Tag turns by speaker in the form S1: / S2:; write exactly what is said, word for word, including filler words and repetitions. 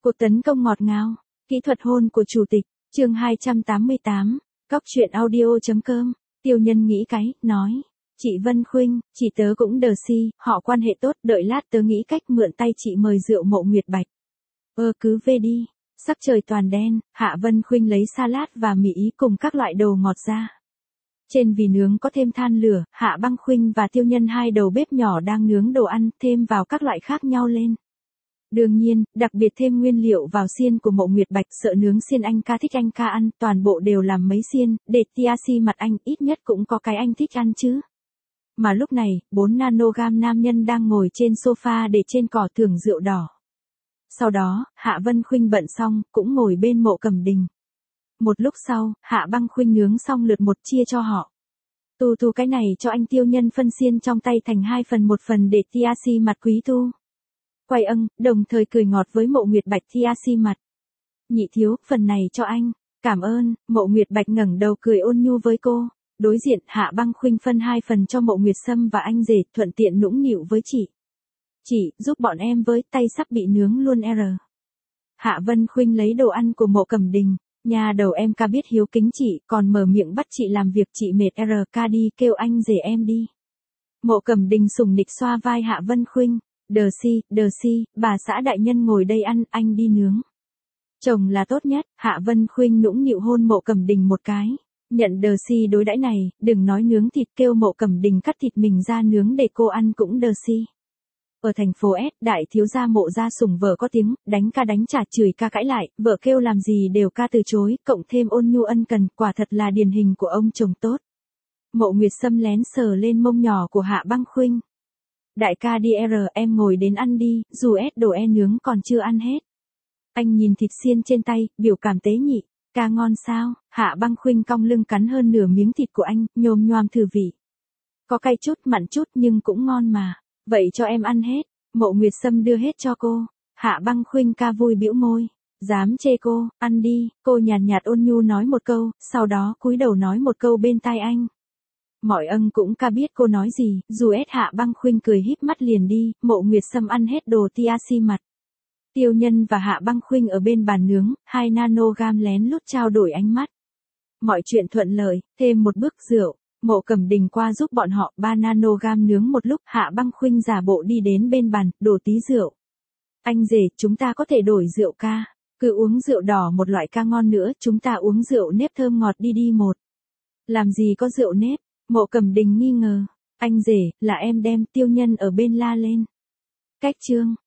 S1: Cuộc tấn công ngọt ngào, kỹ thuật hôn của chủ tịch, chương hai trăm tám mươi tám, cóc truyện audio.com, Tiêu Nhân nghĩ cái, nói. Chị Vân Khuynh, chị tớ cũng đờ si, họ quan hệ tốt, đợi lát tớ nghĩ cách mượn tay chị mời rượu Mộ Nguyệt Bạch. Ơ cứ về đi. Sắc trời toàn đen, Hạ Vân Khuynh lấy salad và mì ý cùng các loại đồ ngọt ra. Trên vì nướng có thêm than lửa, Hạ Băng Khuynh và Tiêu Nhân hai đầu bếp nhỏ đang nướng đồ ăn, thêm vào các loại khác nhau lên. Đương nhiên, đặc biệt thêm nguyên liệu vào xiên của Mộ Nguyệt Bạch, sợ nướng xiên anh ca thích anh ca ăn, toàn bộ đều làm mấy xiên, để tia si mặt anh, ít nhất cũng có cái anh thích ăn chứ. Mà lúc này, bốn nanogam nam nhân đang ngồi trên sofa để trên cỏ thưởng rượu đỏ. Sau đó, Hạ Vân Khuynh bận xong, cũng ngồi bên Mộ Cẩm Đình. Một lúc sau, Hạ Băng Khuynh nướng xong lượt một chia cho họ. Tu tu cái này cho anh. Tiêu Nhân phân xiên trong tay thành hai phần một phần để tia si mặt quý tu. Quay âng, đồng thời cười ngọt với Mộ Nguyệt Bạch. Tia si mặt. Nhị thiếu, phần này cho anh. Cảm ơn. Mộ Nguyệt Bạch ngẩng đầu cười ôn nhu với cô. Đối diện, Hạ Băng Khuynh phân hai phần cho Mộ Nguyệt Sâm và anh rể, thuận tiện nũng nịu với chị. Chị, giúp bọn em với, tay sắp bị nướng luôn r. Hạ Vân Khuynh lấy đồ ăn của Mộ Cẩm Đình. Nhà đầu em ca biết hiếu kính chị, còn mở miệng bắt chị làm việc, chị mệt r, ca đi, kêu anh rể em đi. Mộ Cẩm Đình sủng nịch xoa vai Hạ Vân Khuynh. Đờ si, đờ si, bà xã đại nhân ngồi đây ăn, anh đi nướng. Chồng là tốt nhất. Hạ Vân Khuynh nũng nịu hôn Mộ Cẩm Đình một cái. Nhận đờ si đối đãi này, đừng nói nướng thịt, kêu Mộ Cẩm Đình cắt thịt mình ra nướng để cô ăn cũng đờ si. Ở thành phố S, đại thiếu gia Mộ gia sủng vợ có tiếng, đánh ca đánh trả, chửi ca cãi lại, vợ kêu làm gì đều ca từ chối, cộng thêm ôn nhu ân cần, quả thật là điển hình của ông chồng tốt. Mộ Nguyệt Sâm lén sờ lên mông nhỏ của Hạ Băng Khuynh. Đại ca đi r, em ngồi đến ăn đi, dù S đồ e nướng còn chưa ăn hết. Anh nhìn thịt xiên trên tay, biểu cảm tế nhị. Ca ngon sao? Hạ Băng Khuynh cong lưng cắn hơn nửa miếng thịt của anh, nhồm nhoàm thử vị. Có cay chút, mặn chút nhưng cũng ngon mà. Vậy cho em ăn hết. Mộ Nguyệt Sâm đưa hết cho cô. Hạ Băng Khuynh ca vui bĩu môi. Dám chê cô, ăn đi. Cô nhàn nhạt ôn nhu nói một câu, sau đó cúi đầu nói một câu bên tai anh. Mọi âng cũng ca biết cô nói gì, dù ép Hạ Băng Khuynh cười híp mắt liền đi. Mộ Nguyệt Sâm ăn hết đồ tia si mặt. Tiêu Nhân và Hạ Băng Khuynh ở bên bàn nướng, hai nanogam lén lút trao đổi ánh mắt. Mọi chuyện thuận lợi, thêm một bước rượu. Mộ Cẩm Đình qua giúp bọn họ, ba nanogam nướng một lúc, Hạ Băng Khuynh giả bộ đi đến bên bàn, đổ tí rượu. Anh rể, chúng ta có thể đổi rượu ca. Cứ uống rượu đỏ một loại ca ngon nữa, chúng ta uống rượu nếp thơm ngọt đi đi một. Làm gì có rượu nếp? Mộ Cẩm Đình nghi ngờ. Anh rể, là em đem. Tiêu Nhân ở bên la lên. Cách chương.